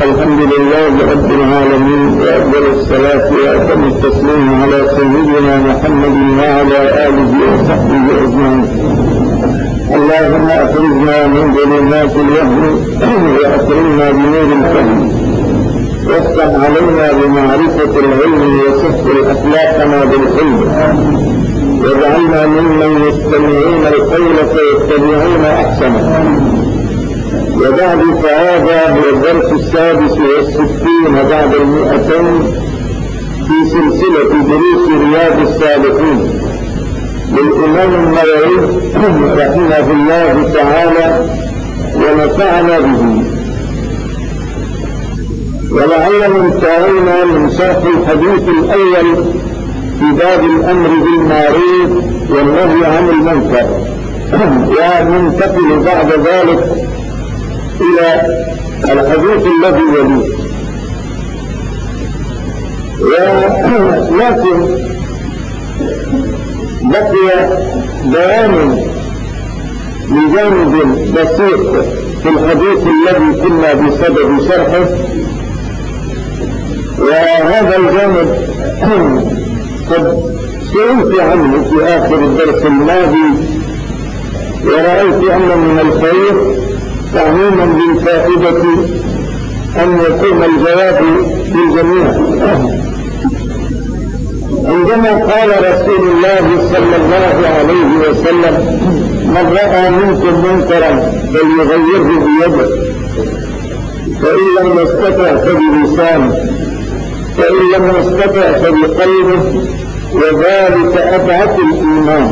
الحمد لله رب العالمين، وأفضل الصلاة وأتم التسليم على سيدنا محمد وعلى آله وصحبه أجمعين. اللهم أخرجنا من ظلمات الوهم وأكرمنا بنور الفهم، وافتح علينا بمعرفة العلم وسهل أخلاقنا بالحلم، واجعلنا ممن يستمعون القول فيتبعون أحسنه. وبعد، فهذا هو الدرس 66 بعد 200 في سلسلة دروس رياض الصالحين للإمام النووي رحمه الله تعالى ونفعنا به. ولعلنا انتهينا من شرح الحديث الأول في باب الأمر بالمعروف والنهي عن المنكر، وننتقل بعد ذلك إلى الحديث الذي يليه. ولكن بقي بيان لجانب بسيط في الحديث الذي كنا بصدد شرحه، وهذا الجانب قد سئلت عنه في آخر الدرس الماضي، ورأيت أن من الخير تعميما بالفائدة أن يكون الجواب للجميع. عندما قال رسول الله صلى الله عليه وسلم: من رأى منكم منكرا فليغيره بيده، فإن لم يستطع فبلسانه، فإن لم يستطع فبقلبه، وذلك أضعف الإيمان.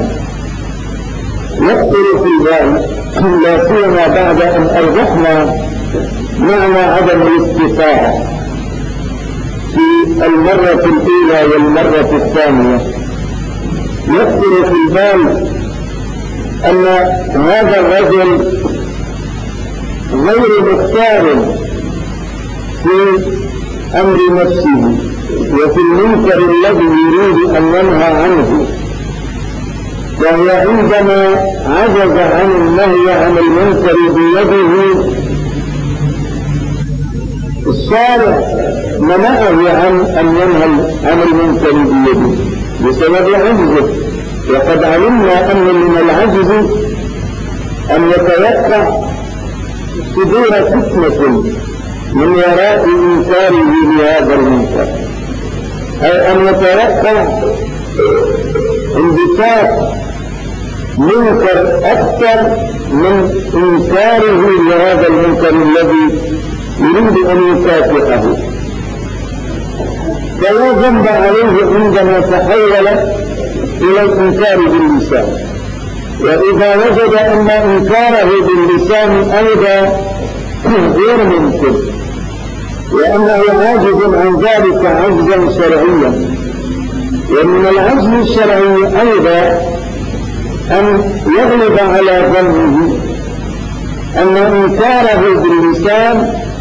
يخطر في ذلك لا سيما بعد أن أوضحنا معنى عدم الاستطاعة في المرة الأولى والمرة الثانية. يخطر في البال أن هذا الرجل غير مختار في أمر نفسه وفي المنكر الذي يريد أن ينهى عنه، وهي عندما عجز عن النهي عن المنكر بيده الشارع منعه عن أن ينهى عن المنكر بيده بسبب عجزه. وقد علمنا أن من العجز أن يتوقع صدور فتنة من وراء إنكاره لهذا المنكر، أي أن يتوقع انبثاق منكر أكثر من إنكاره لهذا المنكر الذي يريد أن يكافئه. فلا ذنب عليه عندما تحول إلى الإنكار باللسان. وإذا وجد أن إنكاره باللسان أيضا غير ممكن، وأنه عاجز عن ذلك عجزا شرعيا. ومن العجز الشرعي أيضا أن يغلب على ظنه أن إنكاره باللسان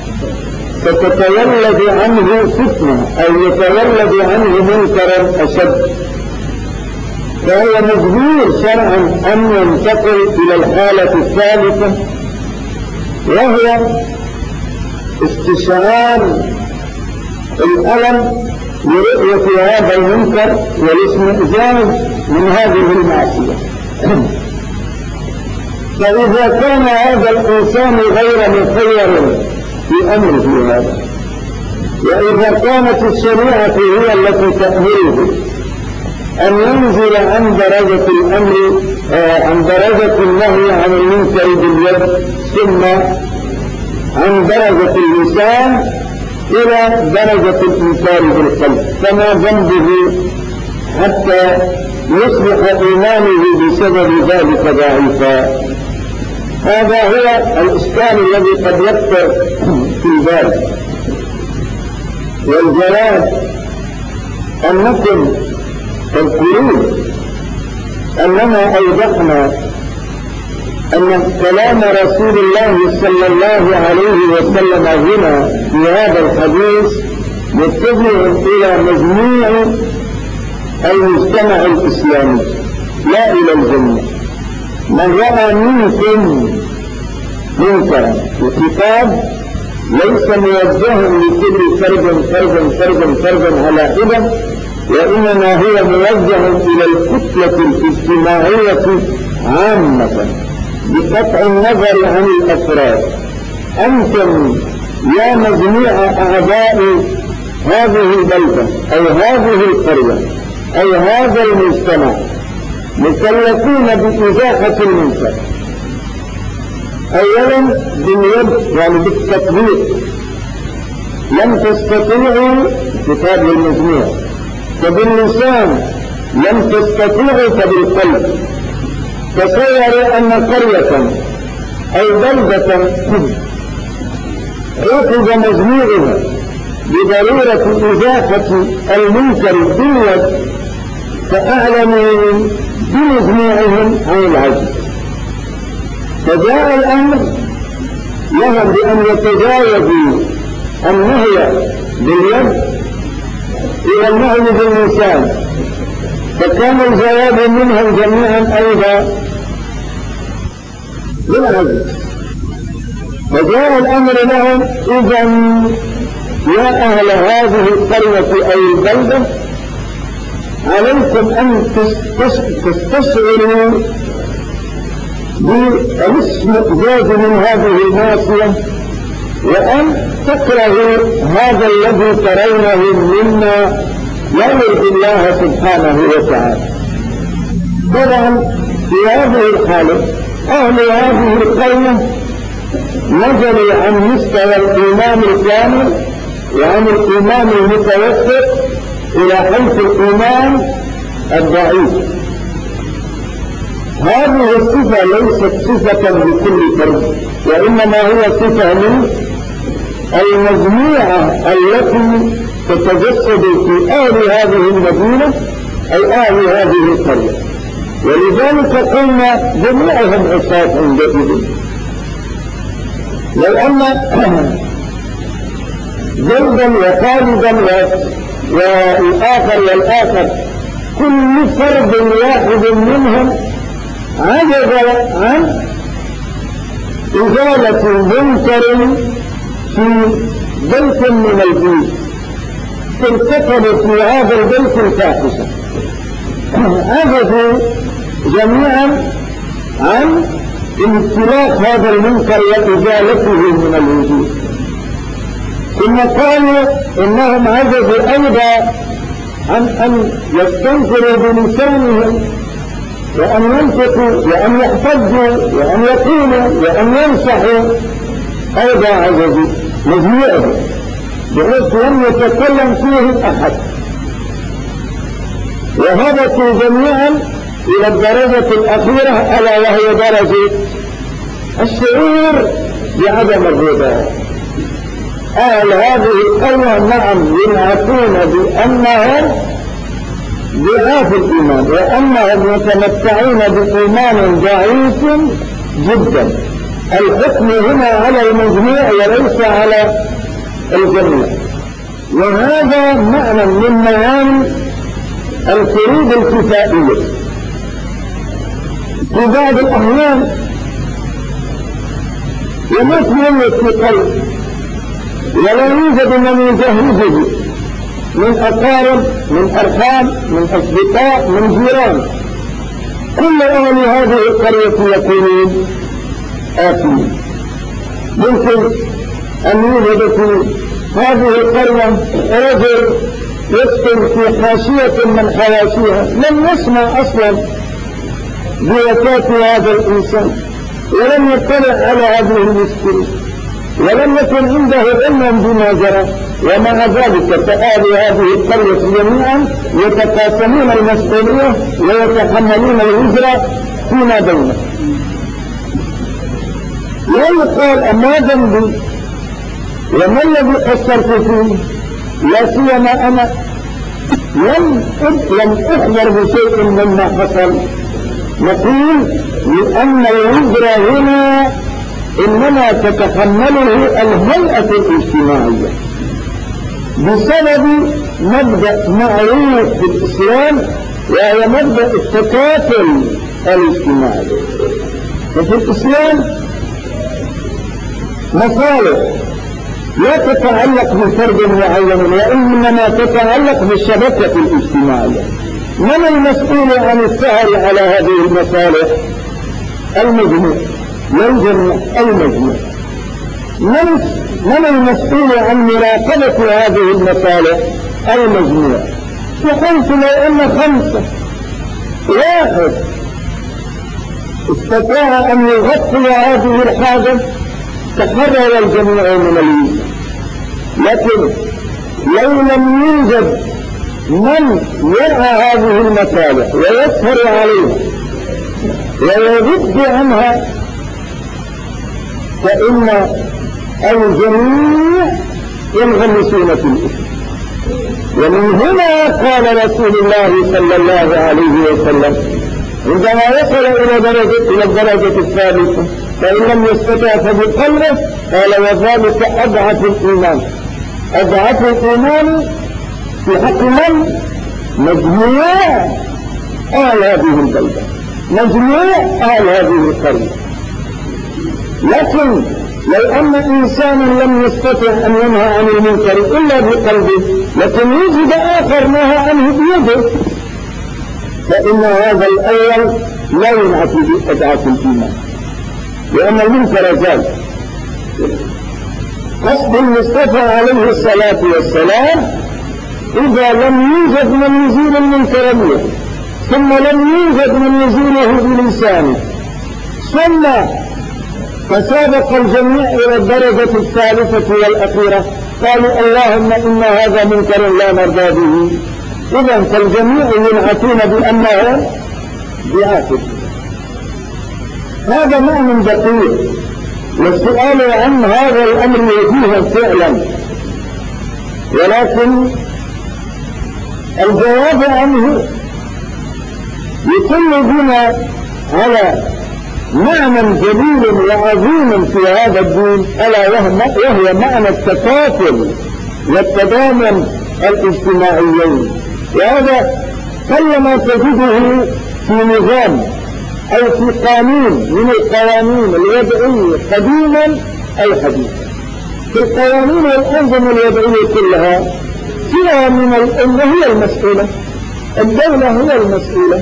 فتتولد عنه فتنة أو يتولد عنه منكرا أشد، فهو مجبور شرعا أن ينتقل إلى الحالة الثالثة، وهي استشعار الألم لرؤية هذا المنكر والاستئذان من هذه المعصية. فإذا كان هذا الإنسان غير مخير في أمره هذا، وإذا كانت الشريعة هي التي تأمره أن ينزل عن درجة الأمر عن درجة النهي عن المنكر باليد ثم عن درجة اللسان إلى درجة الإنكار بالقلب، فما ذنبه حتى يصبح إيمانه بسبب ذلك ضعيفا؟ هذا هو الإشكال الذي قد يخطر في ذلك. والجواب أنكم تذكرون أننا أوضحنا أن كلام رسول الله صلى الله عليه وسلم هنا في هذا الحديث يتجه إلى مجموع المجتمع الإسلامي لا إلى الجميع. من رأى منكم منكرا، الخطاب ليس موجه لكل فرد على حدة، وإنما هو موجه إلى الكتلة الاجتماعية عامة بقطع النظر عن الأفراد. أنتم يا مجميع أعضاء هذه البلدة أو هذه القرية أو هذا المجتمع مكلفون بإزاحة المنكر، أولا باليد يعني بالتطبيق، لم تستطيعوا كتاب المجموع، فباللسان لم تستطيعوا فبالقلب. تصوروا أن قرية أو بلدة أخذ مجموعها بضرورة إزاحة المنكر باليد فأعلنوا بمجموعهم عن العجز، فجاء الأمر لهم بأن يتجاوزوا النهي باليد إلى النهي باللسان، فكان الجواب منهم جميعا أيضا بالعجز. فجاء الأمر لهم إذن يا أهل هذه القرية أو البلدة عليكم أن تستشعروا بالاستئجاج من هذه المعصية، وأن تكرهوا هذا الذي ترونه مما لا يرضي الله سبحانه وتعالى. طبعا في هذه الحالة أهل هذه القرية نزلوا عن مستوى الإيمان الكامل وعن الإيمان المتوسط إلى حيث الإيمان الضعيف. هذه الصفة ليست صفة لكل فرد، وإنما هي صفة من المجموعة التي تتجسد في أهل هذه المدينة أي أهل هذه القرية، ولذلك قلنا جميعهم عصاة عندئذ. لو أن زيدا وخالدا والآخر كل فرد واحد منهم عجز عن إزالة منكر في بيت من البيوت ترتكب في هذا البيت الفاحشة، عجزوا جميعا عن انطلاق هذا المنكر وإزالته من الوجود. ثم قالوا إنهم عجزوا أيضا عن أن يستنكروا بلسانهم وأن ينطقوا وأن يحتجوا وأن يقولوا وأن ينصحوا، أيضا عجزوا مجموعهم بحيث لم يتكلم فيه أحد، وهبطوا جميعا إلى الدرجة الأخيرة ألا وهي درجة الشعور بعدم الرضا. أهل هذه القرية نعم ينعتون بأنهم ضعاف الإيمان وأنهم يتمتعون بإيمان ضعيف جدا. الحكم هنا على المجموع وليس على الجميع، وهذا معنى من معاني الفروض الكفائية. في بعض الأحيان يموت من في قلب ولا يوجد من يجهزه من أقارب من أرحام من أصدقاء من جيران، كل أهل هذه القرية يكونون آثمين. ممكن أن يوجد في هذه القرية رجل يسكن في حاشية من حواشيها لم يسمع أصلا بوفاة هذا الإنسان ولم يطلع على هذه المشكلة ولم يكن عنده علم بما جرى، ومع ذلك فأهل هذه القرية جميعا يتقاسمون المسؤولية ويتحملون الوزر فيما بينهم. ويقال أما ذنبي وما الذي قصرت فيه؟ لا سيما أنا لم أخبر بشيء مما حصل. نقول لأن الوزر هنا إنما تتحمله الهيئة الاجتماعية بسبب مبدأ معروف في الإسلام وهو مبدأ التكافل الاجتماعي. وفي الإسلام مصالح لا تتعلق بفرد معين، وإنما تتعلق بالشبكة الاجتماعية. من المسؤول عن السهر على هذه المصالح؟ المجموع، والجميع المجموع. من المسؤول عن مراقبة هذه المصالح؟ المجموع. وقلت لو أن 5 واحد استطاع أن يغطي هذه الحاجة تحرر الجميع من الوجود. لكن لو لم يوجد من يرعى هذه المصالح ويسهر عليها ويرد عنها فإن الجميع ينغمسون في الإثم. ومن هنا قال رسول الله صلى الله عليه وسلم عندما يصل إلى الدرجة الثالثة فإن لم يستطع فبقلبه قال وذلك أضعف الإيمان. أضعف الإيمان في حق من؟ مجموع أهل هذه البلدة، مجموع أهل هذه القرية. لكن لو أن إنسانا لم يستطع أن ينهى عن المنكر إلا بقلبه لكن يجد آخر نهى عنه بيده فإن هذا الأول لا ينعت بأضعاف الإيمان، لأن المنكر زال. قصد المصطفى عليه الصلاة والسلام إذا لم يوجد من يزيل المنكر به ثم لم يوجد من يزيله بلسانه ثم فسابق الجميع إلى الدرجة الثالثة والأخيرة قالوا اللهم إن هذا منكر لا نرضى به، إذن فالجميع ينعتون بأنهم بعافية. هذا معنى دقيق، والسؤال عن هذا الأمر يجيه فعلا، ولكن الجواب عنه يكون بنا على معنى جليل وعظيم في هذا الدين ألا وهو معنى التكافل والتضامن الاجتماعيين. وهذا كلما تجده في نظام أو في قانون من القوانين الوضعية قديما أو حديثا. في القوانين والأنظمة الوضعية كلها فيها من الأمة هي المسؤولة، الدولة هي المسؤولة،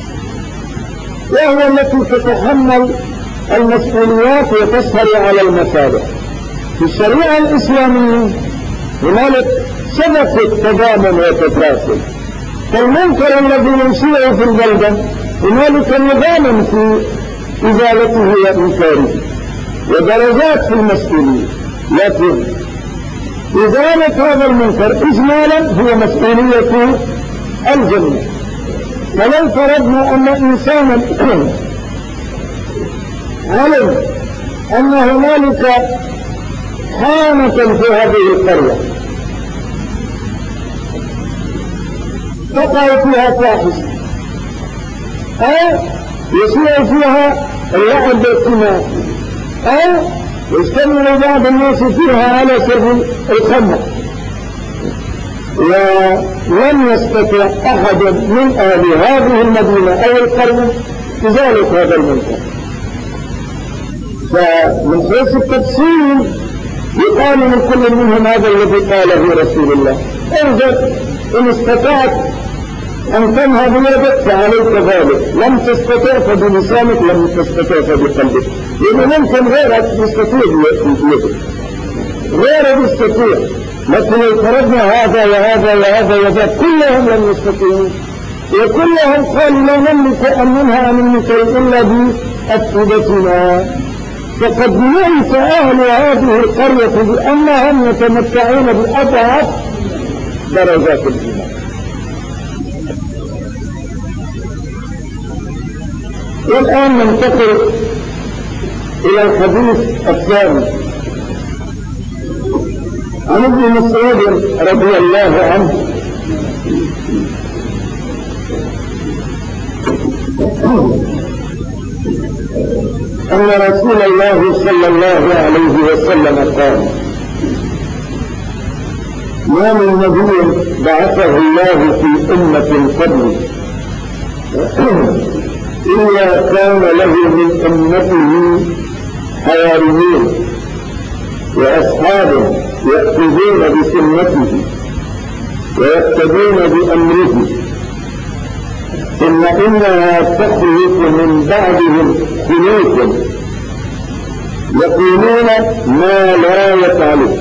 وهي التي تتحمل المسؤوليات وتسهر على المصالح. في الشريعة الإسلامية هنالك شبكة تضامن وتكافل. فالمنكر الذي ينشئه في البلدة هنالك نظام في إزالته وإنكاره ودرجات في المسؤولية، لكن إزالة هذا المنكر إجمالا هي مسؤولية الجميع. فلو فرضنا أن إنسانا علم أن هنالك حانة في هذه القرية تقع فيها فاحشة أو يسيء فيها اللعب بالاجتماعي أو يستمر بعض الناس فيها على سبيل الخمر، ولم يستطع أحد من أهل هذه المدينة أو القرية إزالة هذا المنكر، فمن حيث التفصيل يقال من كل منهم هذا الذي قاله رسول الله انظر إن استطعت أن تنهى بيدك فعليك ذلك، لم تستطع فبلسانك، لم تستطع فبقلبك، لأنه ممكن غيرك يستطيع بيدك، غيرك يستطيع، لكن لو فرضنا هذا وهذا وهذا وهذا كلهم لم يستطيعوا، وكلهم قالوا لا نملك أن ننهى عن المنكر إلا بأفئدتنا. فقد نعت أهل هذه القرية بأنهم يتمتعون بأضعف درجات الإيمان. والآن ننتقل إلى الحديث الثاني عن ابن مسعود رضي الله عنه أن رسول الله صلى الله عليه وسلم قال ما من نبي بعثه الله في أمة قبله إلا كان له من أمته حواريين وأصحابه يأخذون بسنته ويقتدون بأمره، ثم إنها تخلق من بعدهم خلوق يقولون ما لا يفعلون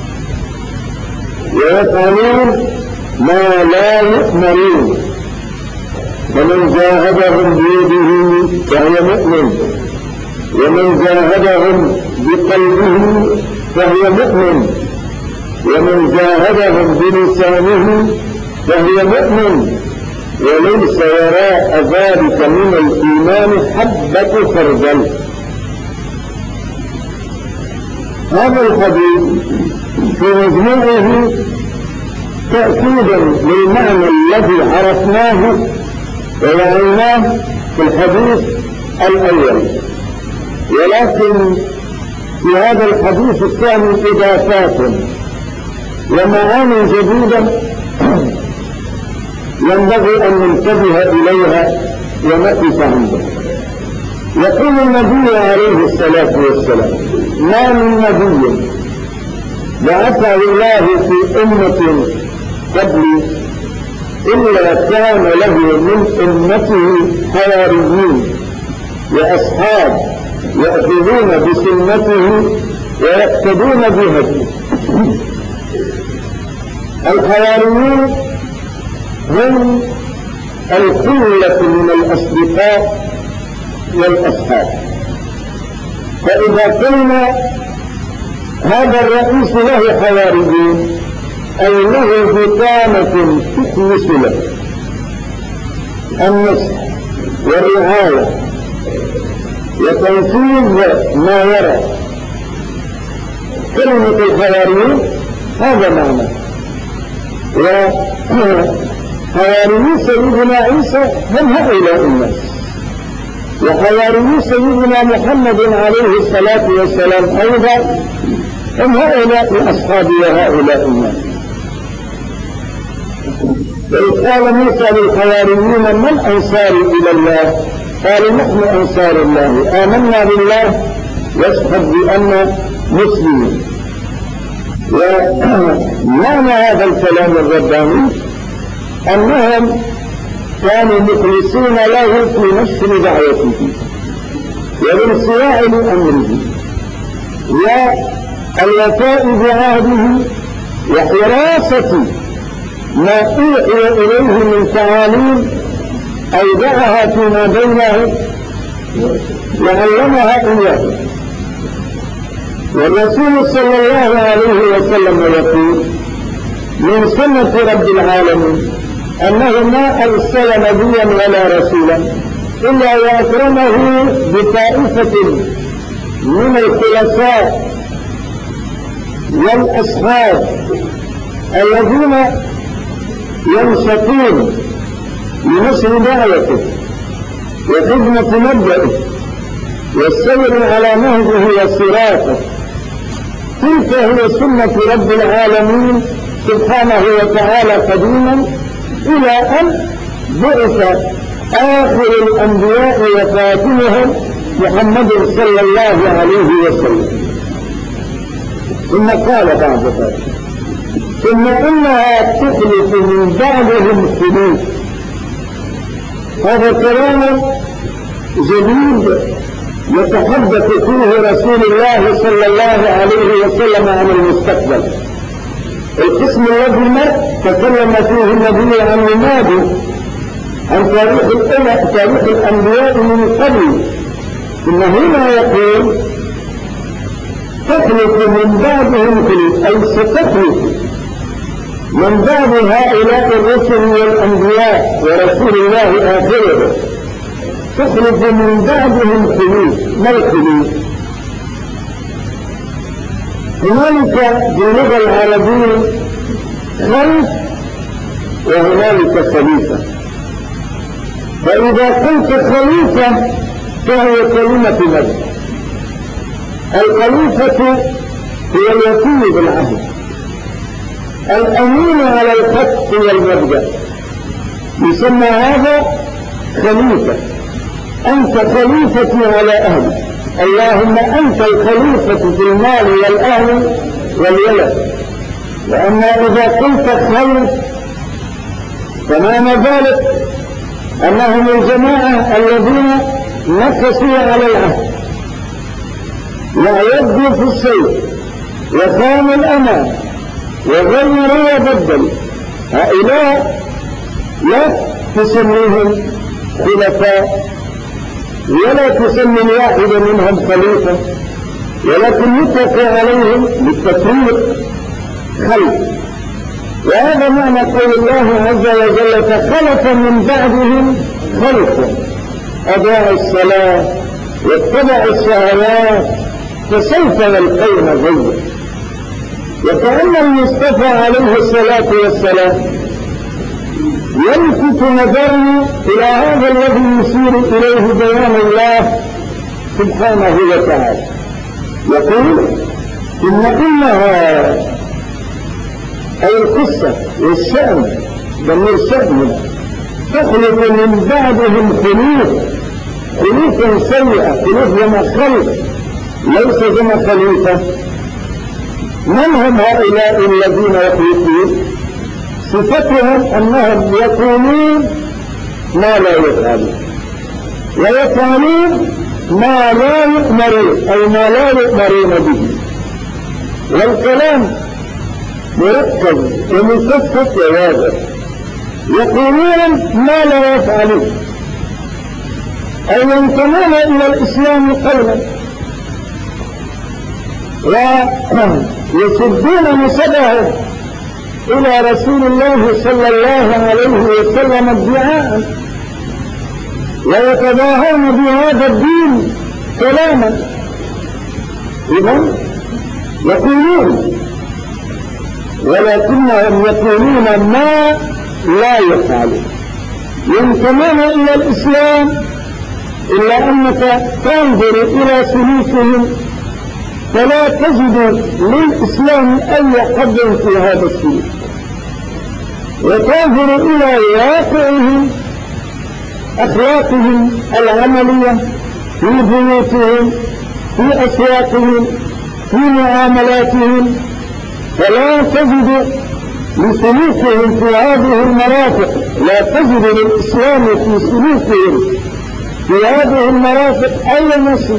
ويفعلون ما لا يؤمرون، ومن جاهدهم بيده فهو مؤمن، ومن جاهدهم بقلبه فهو مؤمن، ومن جاهدهم بلسانه فهو مؤمن، وليس وراء ذلك من الإيمان حبة خردل. هذا الحديث في مجموعه تأكيدا للمعنى الذي عرفناه ووعيناه في الحديث الأول، ولكن في هذا الحديث الثاني إضافات ومعاني جديدة ينبغي أن ننتبه إليها ونقف عندها. يقول النبي عليه الصلاة والسلام: ما من نبي بعثه الله في أمة قبلي إلا كان له من أمته حواريين وأصحاب يأخذون بسنته ويقتدون بهديه. الحواريون هم القلة من الأصدقاء والأصحاب، فإذا كان هذا الرئيس له حواريين أي له بطانة تخلص له النصح والرعاية وتنفيذ ما يرى، كلمة الحواريين هذا معنى. وحواريين سيدنا عيسى هم هؤلاء الناس، وحواريين سيدنا محمد عليه الصلاة والسلام أيضا هم هؤلاء أصحاب وهؤلاء الناس. وإذ قال موسى للحواريين: من أنصاري إلى الله؟ قالوا: نحن أنصار الله، آمنا بالله واشهد بأننا مسلمين. ومعنى هذا الكلام الرباني أنهم كانوا مخلصين له في نشر دعوته والانصياع لأمره والوفاء بعهده وحراسة ما أوحي إليه من تعاليم أودعها فيما بينهم وعلمها إياه. والرسول صلى الله عليه وسلم يقول: من سنة رب العالمين أنه ما أرسل نبيا ولا رسولا إلا وأكرمه بطائفة من الخلفاء والأصحاب الذين ينشطون لنشر دعوته وخدمة مبدئه والسير على نهجه وصراطه. تلك هي سنة رب العالمين سبحانه وتعالى قديما إلى أن بعث آخر الأنبياء وخاتمهم محمد صلى الله عليه وسلم. ثم قال بعد ذلك: ثم إنها تخلف من بعدهم خلوف. هذا كلام جديد يتحدث فيه رسول الله صلى الله عليه وسلم عن المستقبل. القسم الذي مر تكلم فيه النبي عن الماضي، عن تاريخ الأنبياء من قبل. ثم هنا يقول: تخلف من بعدهم خلوف، أي ستخلف من بعد هؤلاء الرسل والأنبياء ورسول الله آخره، تخلف من بعدهم خلوف. ما الخلوف؟ هنالك في اللغة العربية خلف وهنالك خليفة. فإذا قلت خليفة فهي كلمة مجد. الخليفة هي الوكيل بالعهد، الأمين على الخط والمبدأ، يسمى هذا خليفة. أنت خليفتي على أهلي، اللهم أنت الخليفة في المال والأهل والولد. وأما إذا قلت خلف فمعنى ذلك أنهم الجماعة الذين نكسوا على العهد وعيدوا في الشيء وخانوا الأمان وغيروا وبدلوا. هؤلاء لا تسميهم خلفاء ولا تسمي الواحد منهم خليفة، ولكن يطلق عليهم بالتفريق خلف. وهذا معنى قول الله عز وجل فخلف من بعدهم خلف أضاعوا الصلاة واتبعوا الشهوات فسوف يلقون غيا. وكأن المصطفى عليه الصلاة والسلام يلفت نظرنا إلى هذا الذي يشير إليه بيان الله سبحانه وتعالى، يقول إنها أي القصة والشأن ضمير شأن تخلق من بعدهم خلوفا سيئة، خلوف جمع خلف ليس جمع خليفة. من هم هؤلاء الذين يخلفون؟ صفتهم أنهم يقولون ما لا يفعلون ويفعلون ما لا يؤمرون أي ما لا يؤمرون به. والكلام مركب ومكفف وواضح. يقولون ما لا يفعلون أي ينتمون إلى الإسلام قولا ويسدون نسبه إلى رسول الله صلى الله عليه وسلم ادعاء ويتباهون بهذا الدين كلاما. إذن يقولون ولكنهم يقولون ما لا يفعلون، ينتمون إلى الإسلام إلا أنك تنظر إلى سلوكهم فلا تجد للإسلام أي حد في هذا السلوك، وتنظر إلى واقعهم أخلاقهم العملية في بيوتهم في أسواقهم في معاملاتهم، فلا تجد لسلوكهم في هذه المرافق، لا تجد للإسلام في سلوكهم في هذه المرافق أي نصر.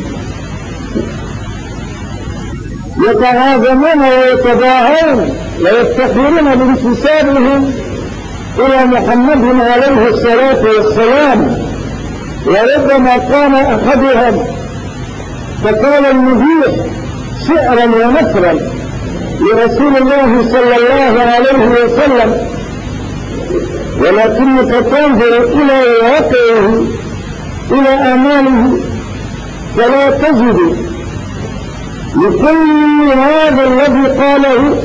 يتعاظمون ويتباهون ويفتخرون بانتسابهم إلى محمد عليه الصلاة والسلام. وربما كان أحدهم فقال المدير شعرا ونثرا لرسول الله صلى الله عليه وسلم، ولكنك تنظر إلى واقعه إلى أعماله فلا تجد لكل هذا الذي قاله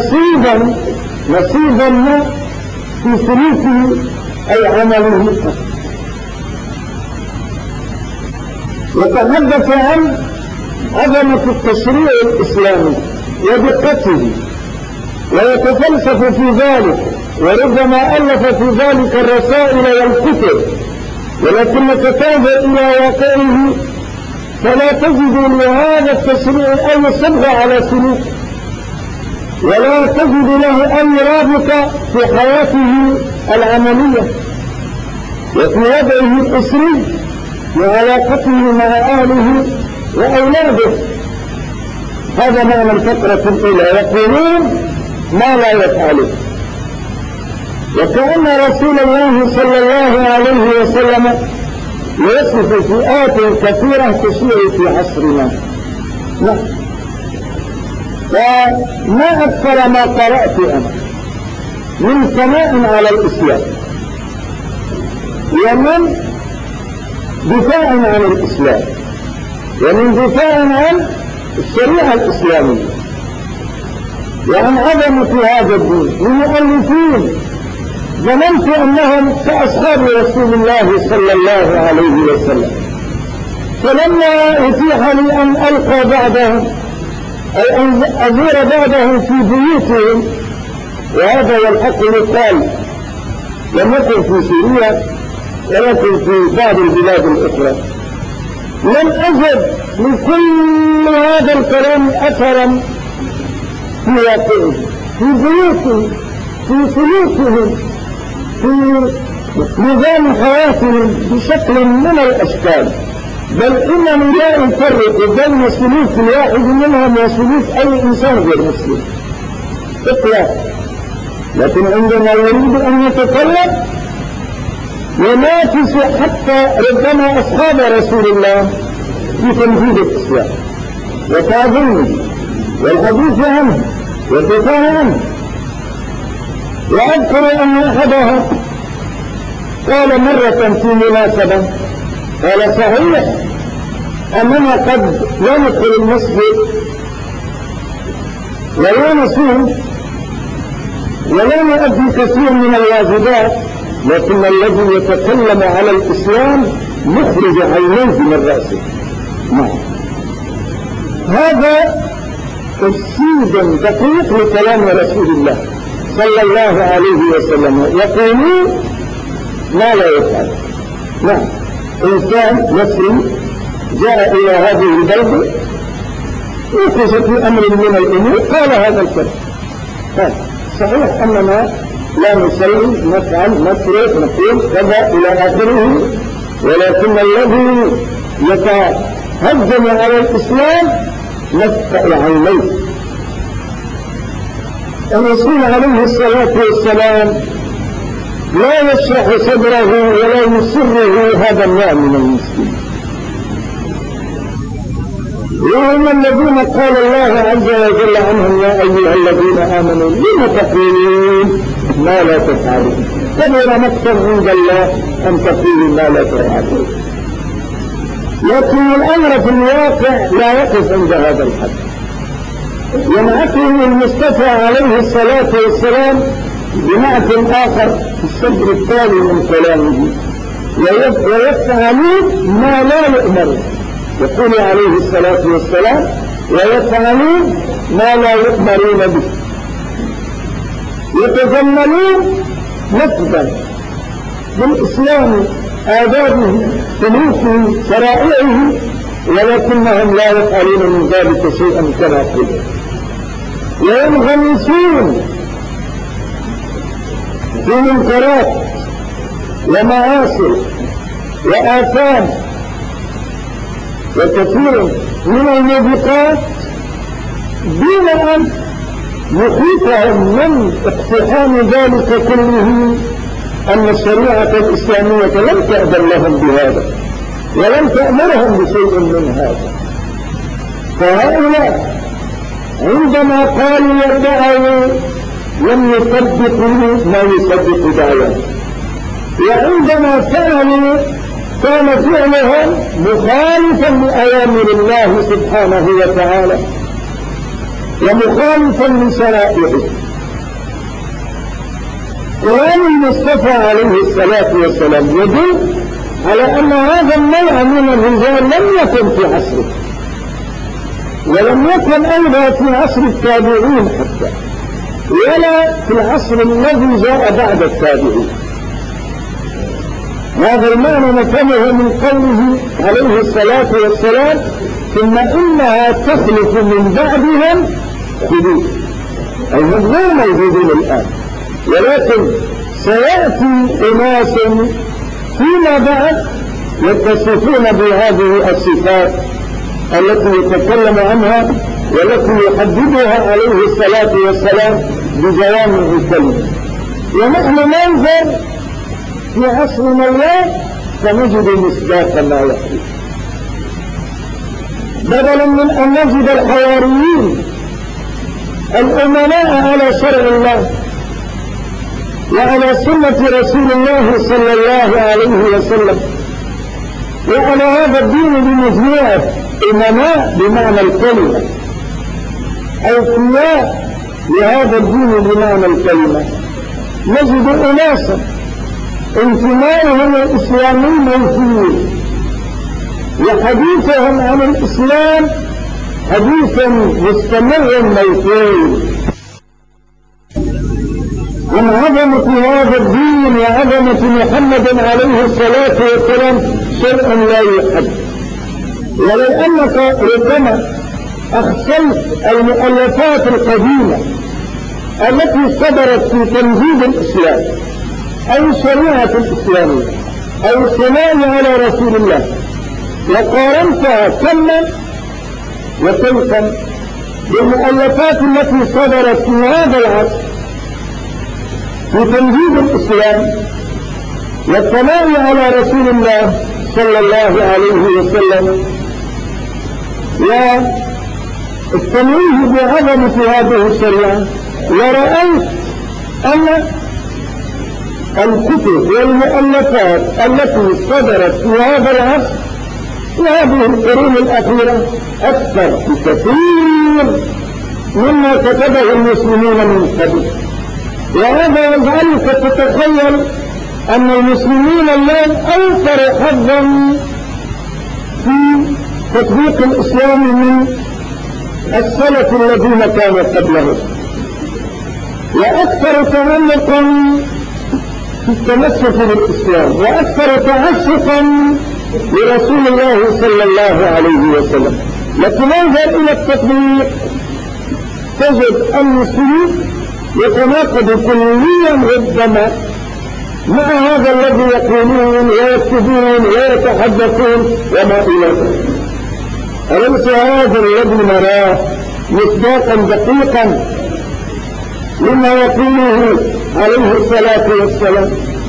نصيبا ما في سلوكه أي عمله. وتحدث عن عظمة التشريع الإسلامي ودقته ويتفلسف في ذلك، وربما ألف في ذلك الرسائل والكتب، ولكنك تنظر إلى واقعه فلا تجد لهذا التشريع أي صبغة على سلوك، ولا تجد له أي رابطة في حياته العملية وفي وضعه الأسري وعلاقته مع أهله وأولاده. هذا معنى الفقرة الأولى، يقولون ما لا يفعلون. وكأن رسول الله صلى الله عليه وسلم يصف فئات كثيرة تشيع في عصرنا. وما أكثر ما قرأت أنا من ثناء على الإسلام ومن دفاع عن الإسلام ومن دفاع عن الشريعة الإسلامية وعن عظمة هذا الدين من مؤلفين ظننت أنهم كأصحاب رسول الله صلى الله عليه وسلم، فلما أتيح لي أن ألقى بعضهم أي أن أزور بعضهم في بيوتهم، وهذا هو الحق يقال لم يكن في سوريا ولكن في بعض البلاد الأخرى، لم أجد لكل هذا الكلام أثرا في واقعه، في بيوتهم، في سلوكهم، في نظام حياتهم بشكل من الأشكال، بل إنني لا أفرق بين سلوك الواحد منهم وسلوك أي إنسان غير مسلم إطلاقا. لكن عندما يريد أن يتكلم ينافس حتى ربما أصحاب رسول الله في تنفيذ الإسلام وتعظيمه والحديث عنه والدفاع عنه. وأذكر أن أحدهم قال مرة في مناسبة، قال صحيح أننا قد لا ندخل المسجد ولا نصوم ولا نؤدي كثير من الواجبات، لكن الذي يتكلم على الإسلام مخرج عينيه من رأسه. هذا تفسير دقيق لكلام رسول الله صلى الله عليه وسلم، يقولون ما لا يفعل. نعم، إنسان مصري جاء إلى هذه البلد وقف في أمر من الأمور قال هذا الكلام. صحيح أننا لا نصلي نفعل نسرق نقول كذا إلى آخره، ولكن الذي يتهجم على الإسلام نفتح عينيه. الرسول عليه الصلاة والسلام لا يشرح صدره ولا يسره هذا النوع من المسلمين، وهم الذين قال الله عز وجل عنهم يا أيها الذين آمنوا لم تقولون ما لا تفعلون، كبر مقتا عند الله أن تقولوا ما لا تفعلون. لكن الأمر في الواقع لا يقف عند هذا الحد. ينعتهم المصطفى عليه الصلاة والسلام بنعت آخر في الصدر التالي من كلامه، ويفعلون ما لا يؤمر. يقول عليه الصلاة والسلام ويفعلون ما لا يؤمرون به، يتجملون نفذا بالإسلام آدابه سلوكه شرائعه، ولكنهم لا يفعلون من ذلك شيئا كما قلت، وينغمسون في منكرات ومعاصي وآثام وكثير من الموبقات دون أن يخيفهم من اقتحام ذلك كله أن الشريعة الإسلامية لم تأذن لهم بهذا ولم تأمرهم بشيء من هذا. فهؤلاء عندما قالوا يدعوا لم يصدقوا ما يصدق دعواه، وعندما فعلوا كان فعلهم مخالفا لأوامر الله سبحانه وتعالى ومخالفا لشرائعه. كلام المصطفى عليه الصلاة والسلام يدل على أن هذا النوع من الرجال لم يكن في عصره، ولم يكن أيضا في عصر التابعين حتى، ولا في العصر الذي جاء بعد التابعين. هذا المعنى نفهمه من قوله عليه الصلاة والسلام ثم إنها تخلف من بعدهم خلوف، أي هم غير موجودين الآن، ولكن سيأتي أناس فيما بعد يتصفون بهذه الصفات التي يتكلم عنها والتي يحددها عليه الصلاة والسلام بجوامع الكلمة. ونحن ننظر في عصرنا الله فنجد مصداق ما يحدث، بدلا من أن نجد الحواريين الأمناء على شرع الله وعلى سنة رسول الله صلى الله عليه وسلم وعلى هذا الدين بمجموعة أمناء بمعنى الكلمة، أوفياء لهذا الدين بمعنى الكلمة، نجد أناسا انتمائهم الإسلامي موجود وحديثهم عن الإسلام حديثا مستمر موجود عن عظمة هذا الدين وعظمة محمد عليه الصلاة والسلام شيء لا يحد. ولو أنك ربما أخصيت المؤلفات القديمة التي صدرت في تمجيد الإسلام أو الشريعة الإسلامية أو الثناء على رسول الله، وقارنتها كما وكيفا بالمؤلفات التي صدرت في هذا العصر في تمجيد الإسلام والثناء على رسول الله صلى الله عليه وسلم والتنويه بعظمة هذه الشريعة، ورأيت أن الكتب والمؤلفات التي صدرت في هذا العصر في هذه القرون الأخيرة أكثر بكثير مما كتبه المسلمون من قبل، وهذا يجعلك تتخيل أن المسلمين اليوم أوفر حظا في تطبيق الإسلام من السلف الذين كانوا قبلهم، وأكثر تعمقا في التمسك بالإسلام، وأكثر تعشقا لرسول الله صلى الله عليه وسلم. لكن انظر إلى التطبيق تجد أن السلوك يتناقض كليا ربما مع هذا الذي يقولون ويكتبون ويتحدثون وما إلى ذلك. أليس هذا الذي نراه مصداقا دقيقا لما يقوله عليه الصلاة والسلام؟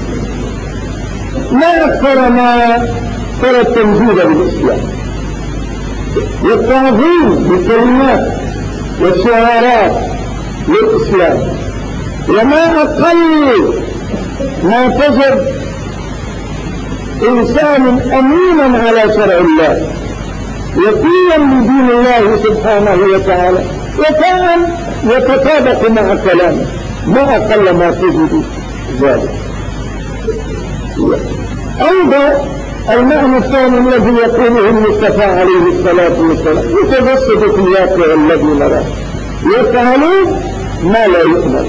ما أكثر ما ترى التمجيد بالإسلام والتعظيم بالكلمات والشعارات للإسلام، وما أقل ما تجد إنسان أمينا على شرع الله يقيا بدين الله سبحانه وتعالى وكان يتطابق مع كلامه، ما أقل ما تجد ذلك. أيضا المعنى الثاني الذي يقوله المصطفى عليه الصلاة والسلام يتجسد في الواقع الذي نراه، يفعلون ما لا يؤمن.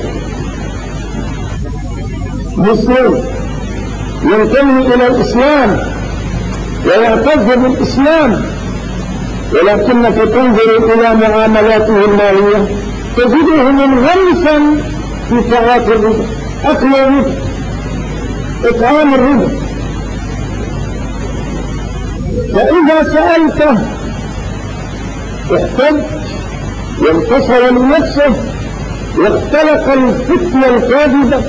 مسلم ينتمي إلى الإسلام ويعتز بالإسلام، ولكنك تنظر إلى معاملاته المالية تجده منغمسا في ساعات الربا، أكل الربا، إطعام الربا. فإذا سألته احتج وانتصر لنفسه واختلق الفتنة الكاذبة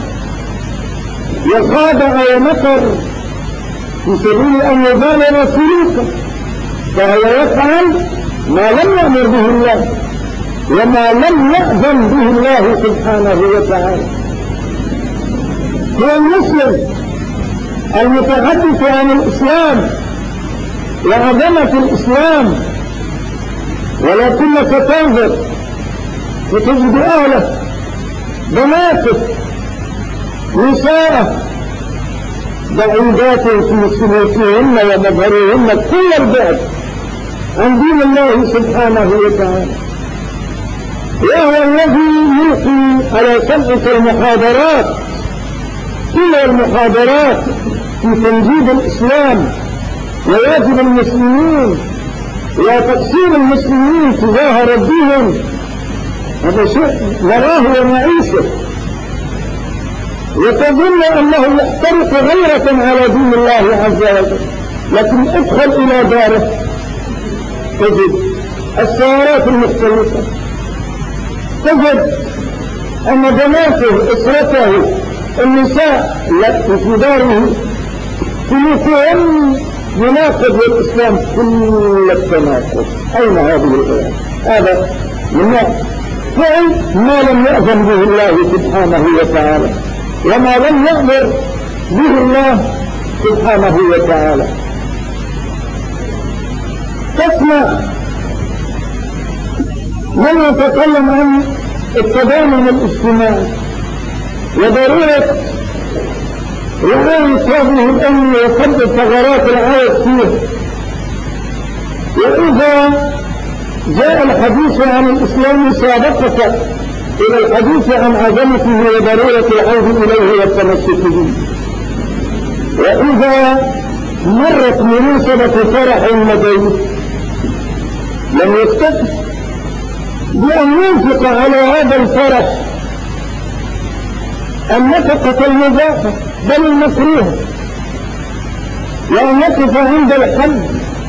وخادع ومكر في سبيل أن يبالغ سلوكه، فهو يفعل ما لم يأمر به الله وما لم يأذن به الله سبحانه وتعالى. هو المسلم المتحدث عن الإسلام وعظمة الإسلام، ولكنك تنظر وتجد أهله بناته نساءه بعيدات في سلوكهن ومظهرهن كل البعد عن دين الله سبحانه وتعالى، وهو الذي يلقي على سمعك المحاضرات كل المحاضرات في تمجيد الإسلام وواجب المسلمين وتقصير المسلمين تجاه ربهم. هذا شيء نراه ونعيشه، وتظن أنه يحترق غيرة على دين الله عز وجل، لكن ادخل إلى داره تجد السيارات المختلفة، تجد أن بناته أسرته النساء التي في داره سلوكهم يناقض الإسلام كل التناقض. أين هذه الآية؟ هذا من فعل ما لم يأذن به الله سبحانه وتعالى وما لم يأمر به الله سبحانه وتعالى. تسمع من يتكلم عن التضامن الاجتماعي وضرورة رعاية هذه الأمة وفرض ثغرات العائد فيه، وإذا جاء الحديث عن الإسلام سابقك إلى الحديث عن عظمته وضرورة العود إليه والتمسك به. وإذا مرت مناسبة فرح مدعي لم يستكف بأن ينفق على هذا الفرس النفقة المباحة بل المكروهة، وأن يقف عند الحد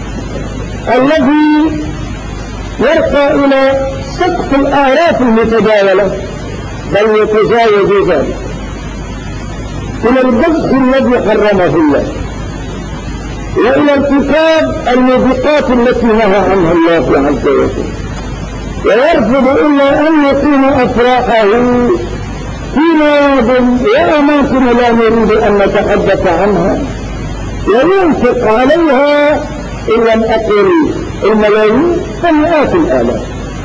الذي يرقى إلى سقف الآلاف المتداولة بل يتجاوز ذلك إلى البذخ الذي حرمه الله وإلى ارتكاب الموبقات التي نهى عنها الله عز وجل، ويرفض إلا أن يكون أفراحه في نواب وأماكن لا نريد أن نتحدث عنها، وينفق عليها إن لم أقل الملايين فمئات الآلاف.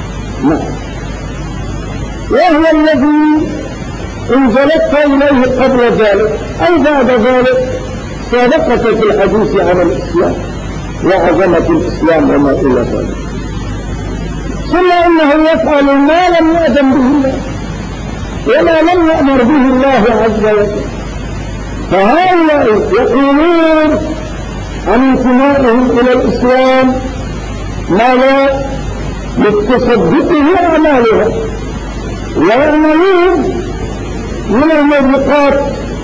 وهو الذي انزلت إليه قبل ذلك أو بعد ذلك سابقة في الحديث عن الإسلام وعظمة الإسلام وما إلى ذلك، ثم إنه يفعل ما لم يأذن به الله وما لم يأمر به الله عز وجل. فهؤلاء يقولون عن انتمائهم إلى الإسلام ما لا لتصدقه أعمالها، ويعملون من الموبقات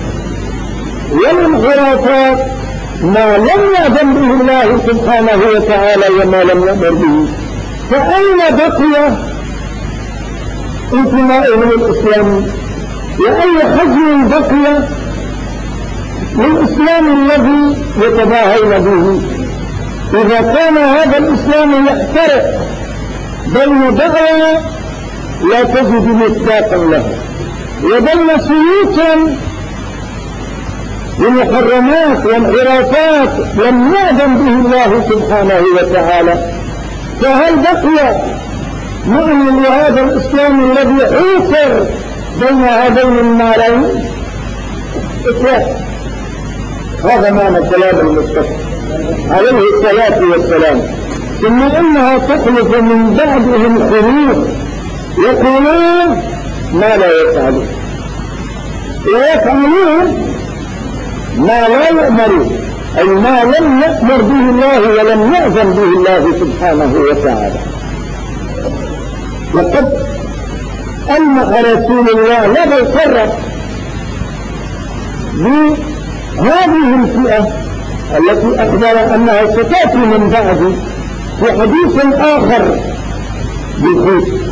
والانحرافات ما لم يأذن به الله سبحانه وتعالى وما لم يأمر به. فأين بقي انتمائهم للإسلام؟ وأي حجم بقي للإسلام الذي يتباهون به إذا كان هذا الإسلام يحترق بين دعوى لا تجد مصداقا له وبين سلوكا لمحرمات وانحرافات لم يأذن به الله سبحانه وتعالى؟ فهل بقي مؤمن لهذا الإسلام الذي حوصر بين هذين النارين؟ إطلاق. هذا معنى كلام المصطفى عليه الصلاة والسلام. ثم إنها تخلف من بعدهم خلوف يقولون ما لا يفعلون ويفعلون ما لا يأمرون، أي ما لم يأمر به الله ولم يأذن به الله سبحانه وتعالى. وقد ألمح رسول الله لدى الفرق بهذه الفئة التي أخبر أنها ستأتي من بعد في حديث آخر يخيف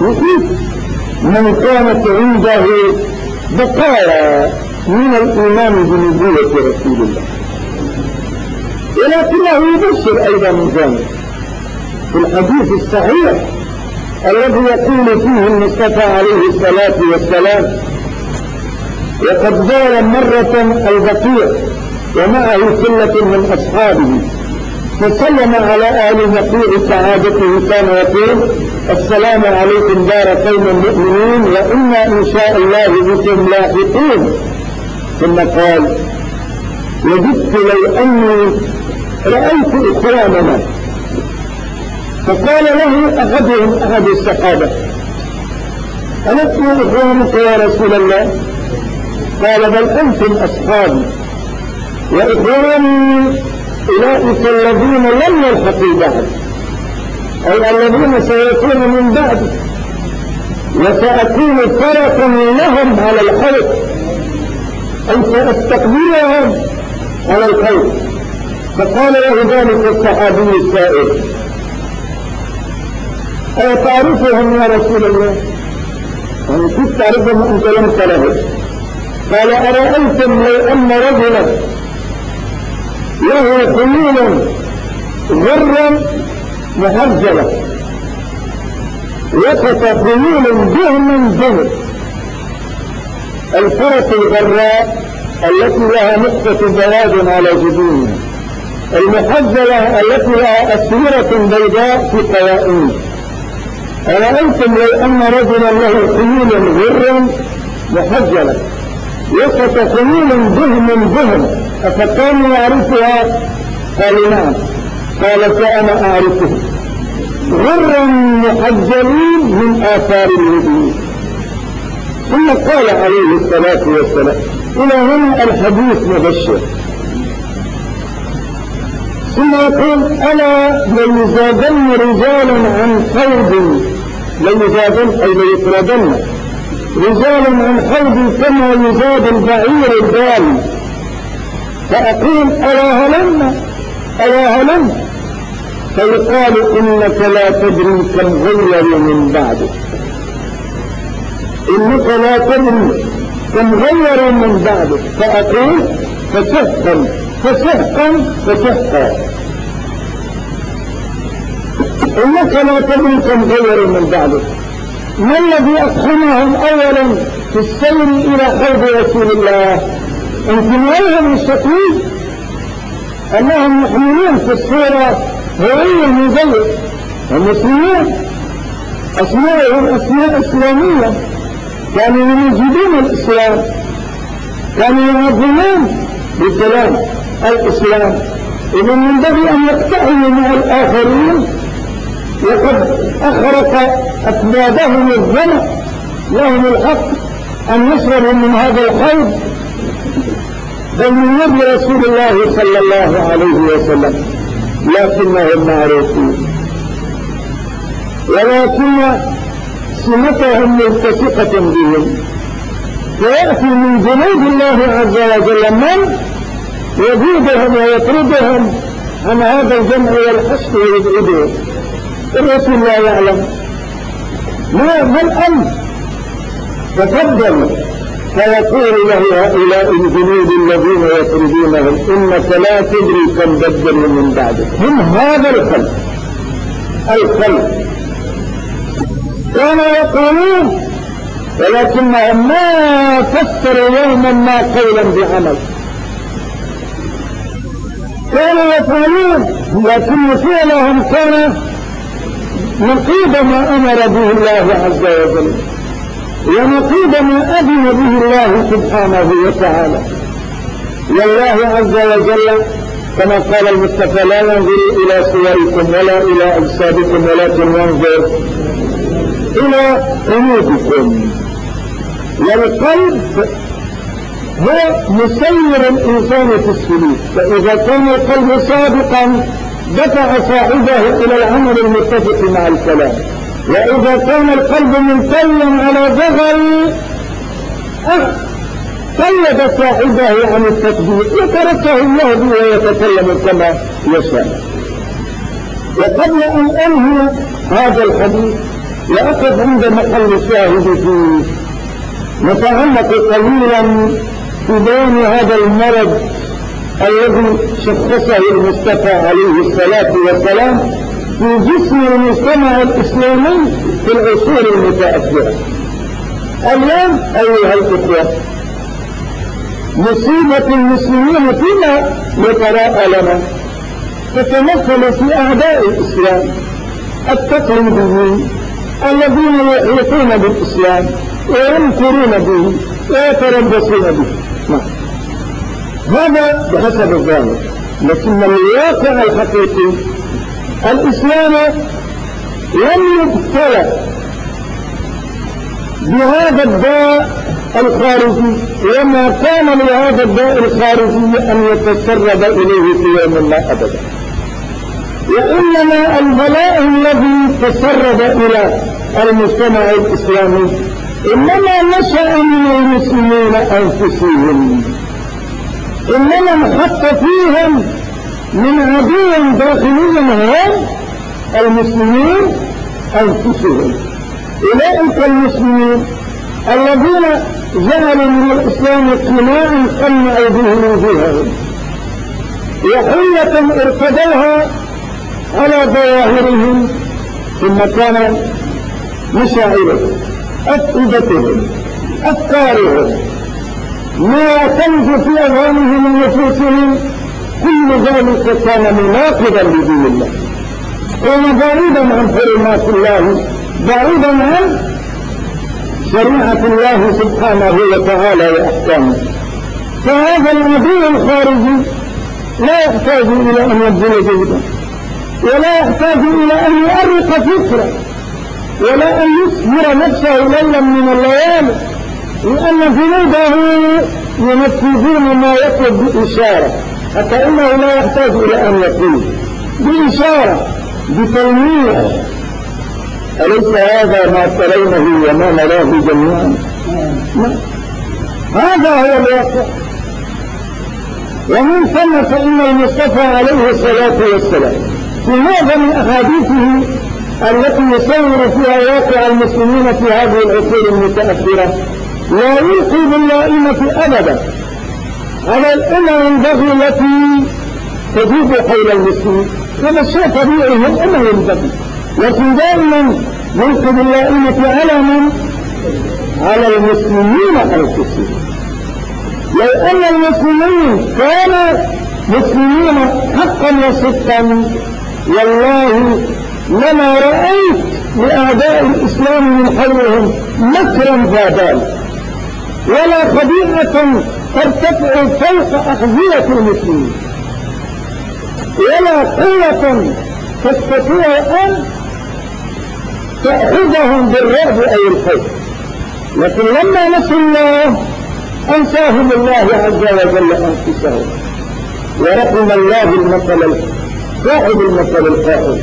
من كانت عنده بقايا من الإيمان بنبوة رسول الله، ولكنه يبشر أيضا من ذلك في الحديث الصحيح الذي يقول فيه المصطفى عليه الصلاة والسلام: وقد زار مرة البقيع ومعه ثلة من أصحابه فسلم على أهل البقيع سعادته، كان يقول: السلام عليكم دار قوم مؤمنين وإنا إن شاء الله بكم لاحقون. ثم قال: وجدت لو أني رأيت إخواننا. فقال له أحد الصحابة: ألسنا إخوانك يا رسول الله؟ قال: بل أنتم أصحابي، وإخواني أولئك الذين لم يلحقوا بعد، أي الذين سيكون من بعد، وسأكون فرقا لهم على الحوض، أي سأستقبلهم على الحوض. فقال له ذلك الصحابي السائل: أتعرفهم يا رسول الله؟ يعني كيف تعرفهم أنت لم ترهم؟ قال: أرأيتم لو أن رجلا له خيول غرا محجلة وسط خيول دهم دهم، الفرس الغراء التي لها نقطة بياض على جبينها، المحجلة التي لها أسورة بيضاء في قوائمها. أرأيتم لو أن رجلا له خيول غرا محجلة وسط خيول دهم أفكان يعرفها؟ قالوا: نعم. قال: فأنا أعرفه، غرا محجلين من آثار الوضوء. ثم قال عليه الصلاة والسلام: إلى هنا الحديث مبشر. ثم يقول: ألا ليزادن رجال عن قود ليزادن أي ليطردن رجال عن حوضي كما يزاد البعير الدال، فأقول ألا هلم فيقال إنك لا تدري كم غيروا من بعدك، إنك لا تدري كم غيروا من بعدك، فأقول فسحقا فسحقا فسحقا، إنك لا تدري كم غيروا من بعدك. ما الذي أقحمهم أولا في السير إلى حوض رسول الله؟ انتمائهم الشكلي أنهم محملين في الصورة هوية مزيف، المسلمين أسمائهم أسماء إسلامية، كانوا ينجدون الإسلام، كانوا يعظمون بالكلام الإسلام، إذن ينبغي أن يقتحموا مع الآخرين، وقد أخرق أكبادهم الظمأ، لهم الحق أن يشربوا من هذا الحوض بل من يد رسول الله صلى الله عليه وسلم، لكنهم معروفون، ولكن سمتهم ملتصقة بهم، فيأتي من جنود الله عز وجل من يزيدهم ويطردهم عن هذا الجمع والحشد ويبعدهم. الرسول لا يعلم ما الأمر، تفضل فيقول له هؤلاء الجنود الذين يطردونهم إنك لا تدري كم بدلوا من بعدك، هم هذا الخلق كانوا يقولون، ولكنهم ما فسروا يوما ما قولا بعمل، كانوا يفعلون لكن فعلهم كان نقيض ما أمر به الله عز وجل، ونقيض ما أذن به الله سبحانه وتعالى. والله عز وجل كما قال المصطفى لا ينظر إلى صوركم ولا إلى أجسادكم ولكن ينظر إلى قلوبكم، والقلب هو مسير الإنسان في السلوك، فإذا كان القلب صادقا دفع صاحبه إلى العمل المتفق مع الكلام، وإذا كان القلب منطويا على ضغل قيد صاحبه عن التكبير وتركه يهدي ويتكلم كما يشاء. وقبل أن أنهي هذا الحديث وأقف عند محل الشاهد فيه، نتعمق قليلا في بيان هذا المرض الذي شخصه المصطفى عليه الصلاة والسلام في جسم المجتمع الإسلامي في العصور المتأخرة. اليوم أيها الإخوة مصيبة المسلمين فيما يتراءى لنا تتمثل في أعداء الإسلام التقليديين الذين يحيطون بالإسلام وينكرون به ويتربصون به. هذا بحسب الظاهر، لكن الواقع الحقيقي الإسلام لم يبتلى بهذا الداء الخارجي، وما كان لهذا الداء الخارجي أن يتسرب إليه في يوم ما أبدا، وإنما البلاء الذي تسرب إلى المجتمع الإسلامي إنما نشأ من المسلمين أنفسهم، إنما انحط فيهم من عدو داخلي هم المسلمين أنفسهم. أولئك المسلمين الذين جعلوا من الإسلام قناعا قلنا أيديهم وجوههم وحلة ارتدوها على ظواهرهم، ثم كان مشاعرهم أفئدتهم أفكارهم ما تنجو في أذهانهم من نفوسهم، كل ذلك كان مناقضا لدين الله، كان بعيدا عن حرمات الله، بعيدا عن شريعة الله سبحانه وتعالى وأحكامه. فهذا العدو الخارجي لا يحتاج إلى أن يبذل جهدا، ولا يحتاج إلى أن يؤرق فكرة، ولا أن يسهر نفسه ليلا من الليالي، لأن جنوده ينفذون ما يطلب بإشارة، حتى إنه لا يحتاج إلى أن يقول بإشارة بتلميح أليس هذا ما ترونه وما نراه جميعا؟ هذا هو الواقع. ومن ثم فإن المصطفى عليه الصلاة والسلام في معظم أحاديثه التي يصور فيها واقع المسلمين في هذه العصور المتأخرة لا يلقي باللائمة أبدا على الأمم البغي التي تجيب حول المسلمين. هذا الشيء طبيعي، هم أمم البغي، لكن دائما يلقي باللائمة على من؟ على المسلمين أنفسهم. لو أن المسلمين كانوا مسلمين حقا وصدقا والله لما رأيت لأعداء الإسلام من حولهم مكرا ذا ولا خبيئة ترتفع فوق أحذية المسلمين ولا قوة تستطيع أن تأخذهم بالرعب أو الخوف. لكن لما نسوا الله أنساهم الله عز وجل أنفسهم، ورحم الله المثل صاحب المثل القائل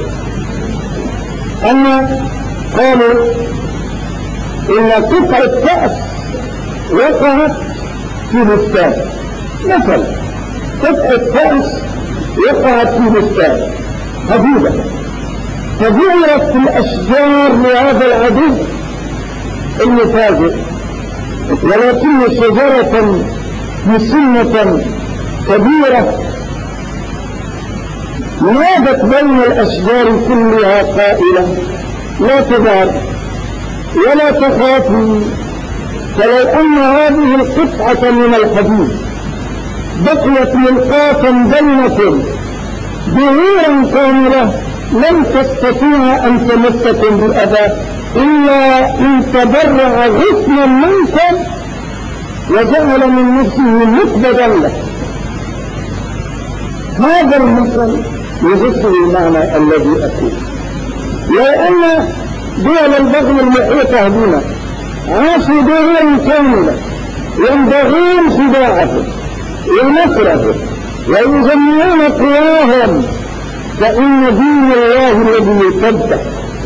أن قالوا إن قطعة كأس وقعت في بستان، مثل قطعة كأس وقعت في بستان حديدة فبعرت في الأشجار لهذا العدو المفاجئ، ولكن شجرة مسنة كبيرة نادت بين الأشجار كلها قائلة لا تذهب ولا تخافي، فلو أن هذه القطعة من الحديد بقيت ملقاة بينكم ظهورا كاملة لن تستطيع أن تمسكم بأذى إلا إن تبرع غصنا منكم وجعل من نفسه مقبضا له. هذا المثل يفسر المعنى الذي أقول. لو أن دول البغي المحيطة بنا عاشوا دورا كاملة ينبغون خداعهم ونصرهم ويجمعون قواهم، فإن دين الله الذي يسبح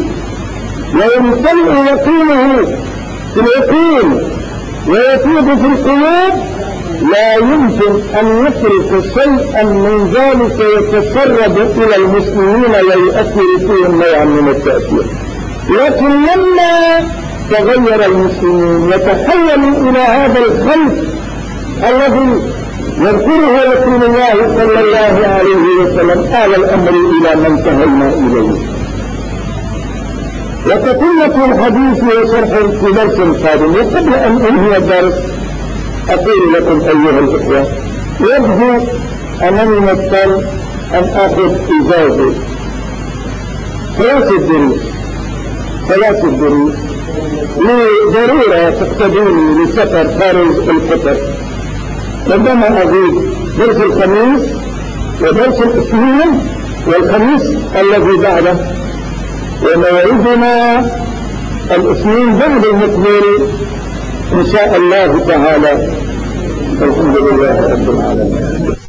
ويمتلئ يقينه في العقول ويفيض في القلوب لا يمكن أن يترك شيئا من ذلك يتسرب إلى المسلمين ويؤثر فيهم نوعا من التأثير. لكن لما تغير المسلمين وتحولوا إلى هذا الخلق الذي يذكره رسول الله صلى الله عليه وسلم آل الأمر إلى ما انتهينا إليه. وتتمة الحديث وشرح في درس قادم. وقبل أن أنهي الدرس أقول لكم أيها الإخوة يبدو أنني محتاج أن آخذ إجازة ثلاث دروس لضرورة تقتضيني لسفر خارج القطر. ربما أزيد درس الخميس ودرس الاثنين والخميس الذي بعده، وموعدنا الاثنين بعد المقبل إن شاء الله تعالى. الحمد لله رب العالمين.